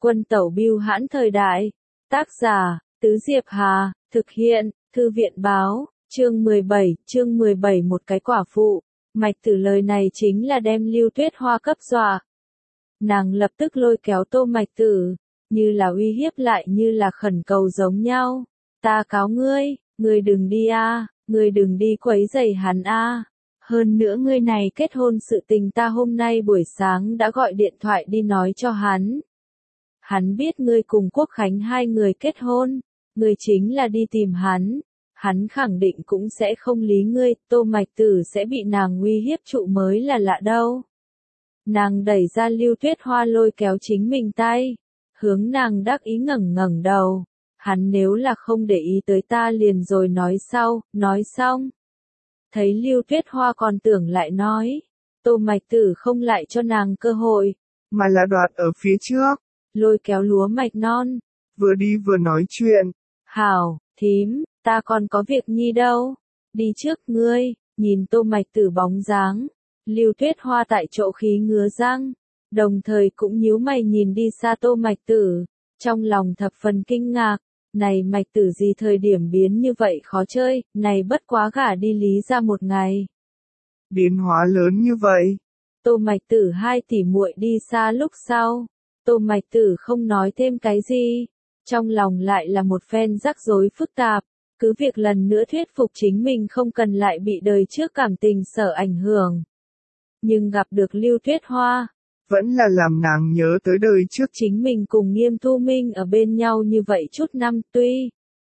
Quân tẩu bưu hãn thời đại. Tác giả, Tứ Diệp Hà, thực hiện, Thư viện báo, chương 17 một cái quả phụ. Mạch Tử lời này chính là đem Lưu Tuyết Hoa cấp dọa. Nàng lập tức lôi kéo Tô Mạch Tử, như là uy hiếp lại như là khẩn cầu giống nhau. Ta cáo ngươi đừng đi a, ngươi đừng đi quấy rầy hắn a. Hơn nữa ngươi này kết hôn sự tình ta hôm nay buổi sáng đã gọi điện thoại đi nói cho hắn. Hắn biết ngươi cùng Quốc Khánh hai người kết hôn, ngươi chính là đi tìm hắn khẳng định cũng sẽ không lý ngươi, Tô Mạch Tử sẽ bị nàng uy hiếp trụ mới là lạ đâu. Nàng đẩy ra Lưu Tuyết Hoa lôi kéo chính mình tay, hướng nàng đắc ý ngẩng đầu, hắn nếu là không để ý tới ta liền rồi nói xong. Thấy Lưu Tuyết Hoa còn tưởng lại nói, Tô Mạch Tử không lại cho nàng cơ hội, mà là đoạt ở phía trước, lôi kéo lúa mạch non, vừa đi vừa nói chuyện. Hảo, thím, ta còn có việc nhi đâu, đi trước ngươi, nhìn Tô Mạch Tử bóng dáng, Lưu Tuyết Hoa tại chỗ khí ngứa răng, đồng thời cũng nhíu mày nhìn đi xa Tô Mạch Tử, trong lòng thập phần kinh ngạc, này Mạch Tử gì thời điểm biến như vậy khó chơi, này bất quá gả đi Lý ra một ngày. Biến hóa lớn như vậy. Tô Mạch Tử hai tỷ muội đi xa lúc sau, Tô Mạch Tử không nói thêm cái gì, trong lòng lại là một phen rắc rối phức tạp, cứ việc lần nữa thuyết phục chính mình không cần lại bị đời trước cảm tình sở ảnh hưởng. Nhưng gặp được Lưu Tuyết Hoa, vẫn là làm nàng nhớ tới đời trước chính mình cùng Nghiêm Thu Minh ở bên nhau như vậy chút năm, tuy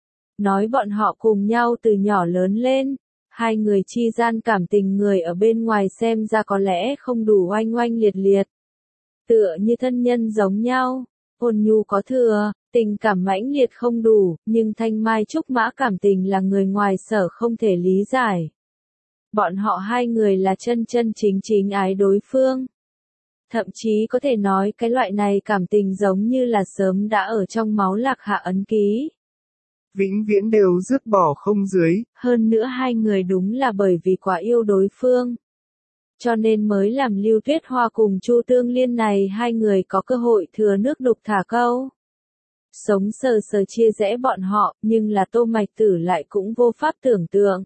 nói bọn họ cùng nhau từ nhỏ lớn lên, hai người chi gian cảm tình người ở bên ngoài xem ra có lẽ không đủ oanh oanh liệt liệt. Tựa như thân nhân giống nhau, ôn nhu có thừa, tình cảm mãnh liệt không đủ, nhưng thanh mai trúc mã cảm tình là người ngoài sở không thể lý giải. Bọn họ hai người là chân chính ái đối phương. Thậm chí có thể nói cái loại này cảm tình giống như là sớm đã ở trong máu lạc hạ ấn ký. Vĩnh viễn đều dứt bỏ không dưới. Hơn nữa hai người đúng là bởi vì quá yêu đối phương. Cho nên mới làm Lưu Tuyết Hoa cùng Chu Tương Liên này hai người có cơ hội thừa nước đục thả câu. Sống sờ chia rẽ bọn họ, nhưng là Tô Mạch Tử lại cũng vô pháp tưởng tượng.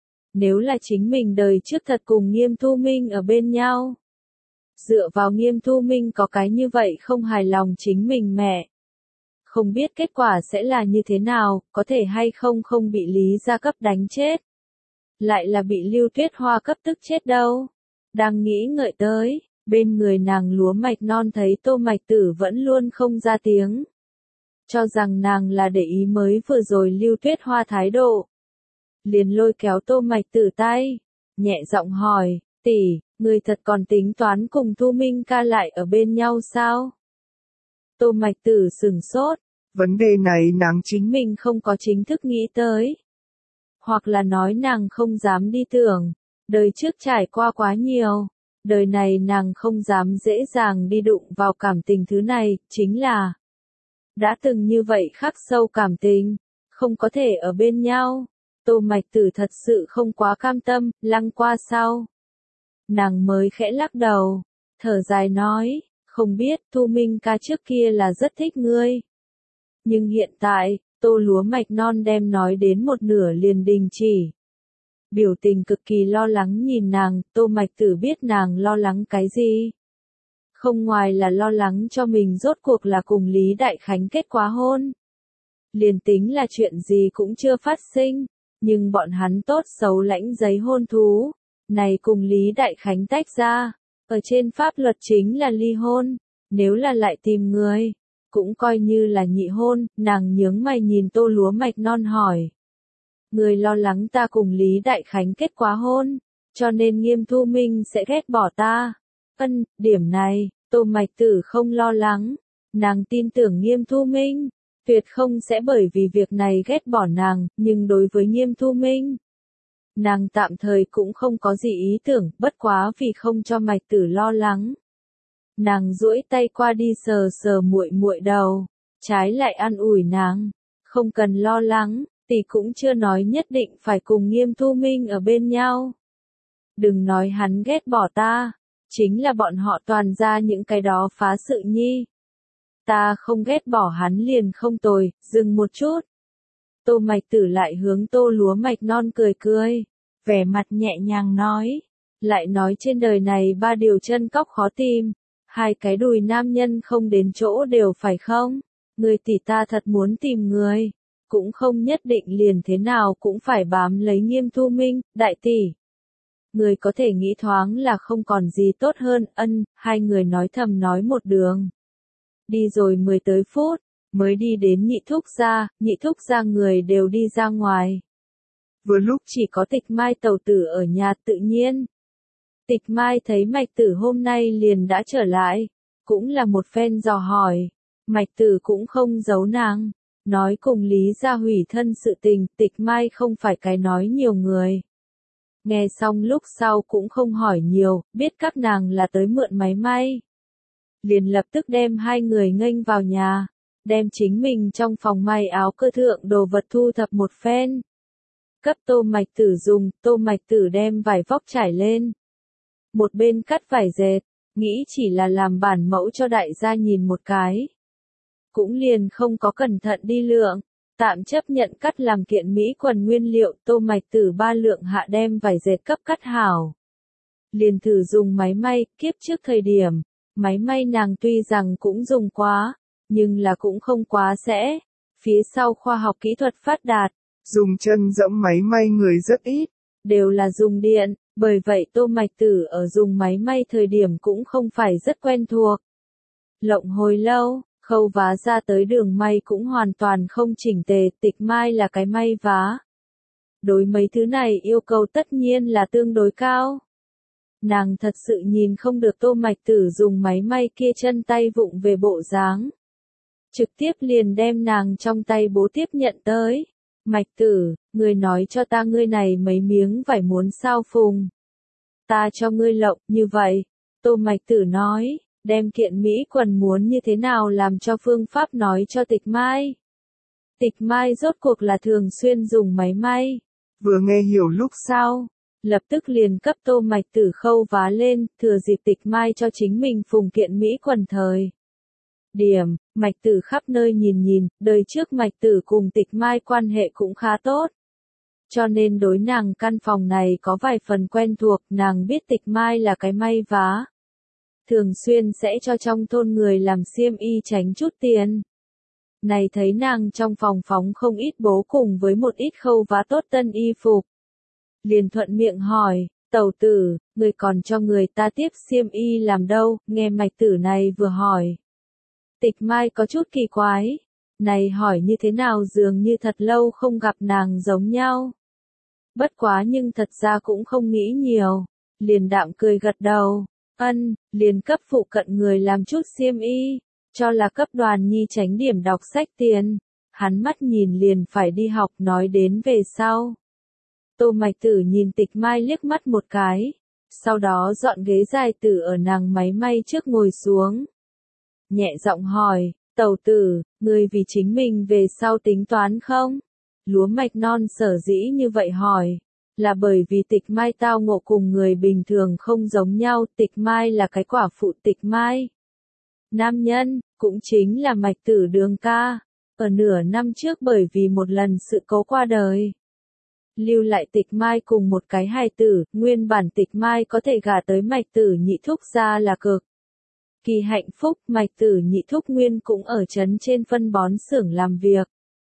Nếu là chính mình đời trước thật cùng Nghiêm Thu Minh ở bên nhau. Dựa vào Nghiêm Thu Minh có cái như vậy không hài lòng chính mình mẹ. Không biết kết quả sẽ là như thế nào, có thể hay không bị Lý gia cấp đánh chết. Lại là bị Lưu Tuyết Hoa cấp tức chết đâu. Đang nghĩ ngợi tới, bên người nàng lúa mạch non thấy Tô Mạch Tử vẫn luôn không ra tiếng. Cho rằng nàng là để ý mới vừa rồi Lưu Tuyết Hoa thái độ. Liền lôi kéo Tô Mạch Tử tay, nhẹ giọng hỏi, tỷ, người thật còn tính toán cùng Thu Minh ca lại ở bên nhau sao? Tô Mạch Tử sửng sốt, vấn đề này nàng chính mình không có chính thức nghĩ tới. Hoặc là nói nàng không dám đi tưởng, đời trước trải qua quá nhiều, đời này nàng không dám dễ dàng đi đụng vào cảm tình thứ này, chính là đã từng như vậy khắc sâu cảm tình, không có thể ở bên nhau. Tô Mạch Tử thật sự không quá cam tâm, lăng qua sau. Nàng mới khẽ lắc đầu, thở dài nói, không biết Thu Minh ca trước kia là rất thích ngươi. Nhưng hiện tại, Tô lúa mạch non đem nói đến một nửa liền đình chỉ. Biểu tình cực kỳ lo lắng nhìn nàng, Tô Mạch Tử biết nàng lo lắng cái gì. Không ngoài là lo lắng cho mình rốt cuộc là cùng Lý Đại Khánh kết quả hôn. Liền tính là chuyện gì cũng chưa phát sinh, nhưng bọn hắn tốt xấu lãnh giấy hôn thú, này cùng Lý Đại Khánh tách ra, ở trên pháp luật chính là ly hôn, nếu là lại tìm người, cũng coi như là nhị hôn, nàng nhướng mày nhìn Tô lúa mạch non hỏi. Người lo lắng ta cùng Lý Đại Khánh kết quả hôn, cho nên Nghiêm Thu Minh sẽ ghét bỏ ta. Điểm này, Tô Mạch Tử không lo lắng, nàng tin tưởng Nghiêm Thu Minh, tuyệt không sẽ bởi vì việc này ghét bỏ nàng, nhưng đối với Nghiêm Thu Minh, nàng tạm thời cũng không có gì ý tưởng, bất quá vì không cho Mạch Tử lo lắng. Nàng duỗi tay qua đi sờ muội muội đầu, trái lại an ủi nàng, không cần lo lắng, tỷ cũng chưa nói nhất định phải cùng Nghiêm Thu Minh ở bên nhau. Đừng nói hắn ghét bỏ ta, chính là bọn họ toàn ra những cái đó phá sự nhi. Ta không ghét bỏ hắn liền không tồi, dừng một chút. Tô Mạch Tử lại hướng Tô Lúa Mạch Non cười cười, vẻ mặt nhẹ nhàng nói, lại nói trên đời này ba điều chân cóc khó tìm, hai cái đùi nam nhân không đến chỗ đều phải không? Người tỷ ta thật muốn tìm người, cũng không nhất định liền thế nào cũng phải bám lấy Nghiêm Thu Minh, đại tỷ. Người có thể nghĩ thoáng là không còn gì tốt hơn, hai người nói thầm nói một đường. Đi rồi 10 tới phút, mới đi đến nhị thúc gia người đều đi ra ngoài. Vừa lúc chỉ có Tịch Mai tẩu tử ở nhà tự nhiên. Tịch Mai thấy Mạch Tử hôm nay liền đã trở lại, cũng là một phen dò hỏi, Mạch Tử cũng không giấu nàng, nói cùng Lý gia hủy thân sự tình, Tịch Mai không phải cái nói nhiều người. Nghe xong lúc sau cũng không hỏi nhiều, biết các nàng là tới mượn máy may. Liền lập tức đem hai người nghênh vào nhà, đem chính mình trong phòng may áo cơ thượng đồ vật thu thập một phen. Cấp Tô Mạch Tử dùng, Tô Mạch Tử đem vải vóc trải lên. Một bên cắt vải dệt, nghĩ chỉ là làm bản mẫu cho đại gia nhìn một cái. Cũng liền không có cẩn thận đi lượng, tạm chấp nhận cắt làm kiện mỹ quần nguyên liệu, Tô Mạch Tử 3 lượng hạ đem vải dệt cấp cắt hảo. Liền thử dùng máy may, kiếp trước thời điểm, máy may nàng tuy rằng cũng dùng quá, nhưng là cũng không quá sẽ. Phía sau khoa học kỹ thuật phát đạt, dùng chân dẫm máy may người rất ít, đều là dùng điện, bởi vậy Tô Mạch Tử ở dùng máy may thời điểm cũng không phải rất quen thuộc. Lộng hồi lâu, khâu vá ra tới đường may cũng hoàn toàn không chỉnh tề, Tịch Mai là cái may vá. Đối mấy thứ này yêu cầu tất nhiên là tương đối cao. Nàng thật sự nhìn không được Tô Mạch Tử dùng máy may kia chân tay vụng về bộ dáng. Trực tiếp liền đem nàng trong tay bố tiếp nhận tới. Mạch Tử, ngươi nói cho ta ngươi này mấy miếng vải muốn sao phùng. Ta cho ngươi lộng, như vậy. Tô Mạch Tử nói, đem kiện mỹ quần muốn như thế nào làm cho phương pháp nói cho Tịch Mai. Tịch Mai rốt cuộc là thường xuyên dùng máy may. Vừa nghe hiểu lúc sau, lập tức liền cấp Tô Mạch Tử khâu vá lên, thừa dịp Tịch Mai cho chính mình phùng kiện mỹ quần thời. Mạch Tử khắp nơi nhìn nhìn, đời trước Mạch Tử cùng Tịch Mai quan hệ cũng khá tốt. Cho nên đối nàng căn phòng này có vài phần quen thuộc, nàng biết Tịch Mai là cái may vá. Thường xuyên sẽ cho trong thôn người làm xiêm y tránh chút tiền. Này thấy nàng trong phòng phóng không ít bố cùng với một ít khâu vá tốt tân y phục. Liền thuận miệng hỏi, tẩu tử, người còn cho người ta tiếp xiêm y làm đâu, nghe Mạch Tử này vừa hỏi. Tịch Mai có chút kỳ quái, này hỏi như thế nào dường như thật lâu không gặp nàng giống nhau. Bất quá nhưng thật ra cũng không nghĩ nhiều, liền đạm cười gật đầu, liền cấp phụ cận người làm chút xiêm y, cho là cấp Đoàn Nhi tránh điểm đọc sách tiền, hắn mắt nhìn liền phải đi học nói đến về sau. Tô Mạch Tử nhìn Tịch Mai liếc mắt một cái, sau đó dọn ghế dài tử ở nàng máy may trước ngồi xuống. Nhẹ giọng hỏi, tẩu tử, ngươi vì chính mình về sau tính toán không? Lúa Mạch Non sở dĩ như vậy hỏi, là bởi vì Tịch Mai tao ngộ cùng người bình thường không giống nhau, Tịch Mai là cái quả phụ Tịch Mai. Nam nhân, cũng chính là Mạch Tử đường ca, ở nửa năm trước bởi vì một lần sự cố qua đời. Lưu lại Tịch Mai cùng một cái hài tử, nguyên bản Tịch Mai có thể gả tới Mạch Tử nhị thúc gia là cực kỳ hạnh phúc, Mạch Tử nhị thúc nguyên cũng ở trấn trên phân bón xưởng làm việc.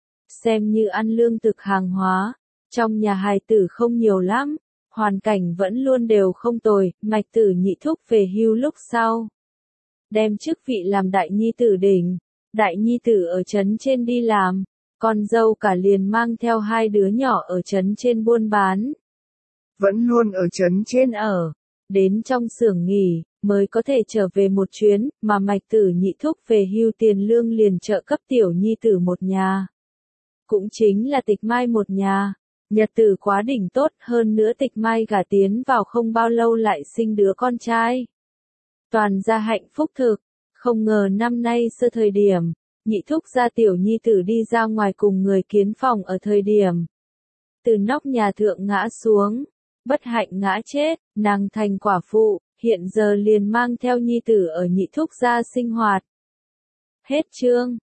Xem như ăn lương thực hàng hóa, trong nhà hài tử không nhiều lắm, hoàn cảnh vẫn luôn đều không tồi, Mạch Tử nhị thúc về hưu lúc sau. Đem chức vị làm đại nhi tử đỉnh, đại nhi tử ở trấn trên đi làm, con dâu cả liền mang theo hai đứa nhỏ ở trấn trên buôn bán. Vẫn luôn ở trấn trên ở, đến trong xưởng nghỉ, mới có thể trở về một chuyến, mà Mạch Tử nhị thúc về hưu tiền lương liền trợ cấp tiểu nhi tử một nhà. Cũng chính là Tịch Mai một nhà, nhật tử quá đỉnh tốt, hơn nữa Tịch Mai gả tiến vào không bao lâu lại sinh đứa con trai. Toàn gia hạnh phúc thực, không ngờ năm nay sơ thời điểm, nhị thúc gia tiểu nhi tử đi ra ngoài cùng người kiến phòng ở thời điểm. Từ nóc nhà thượng ngã xuống, bất hạnh ngã chết, nàng thành quả phụ, hiện giờ liền mang theo nhi tử ở nhị thúc gia sinh hoạt. Hết chương.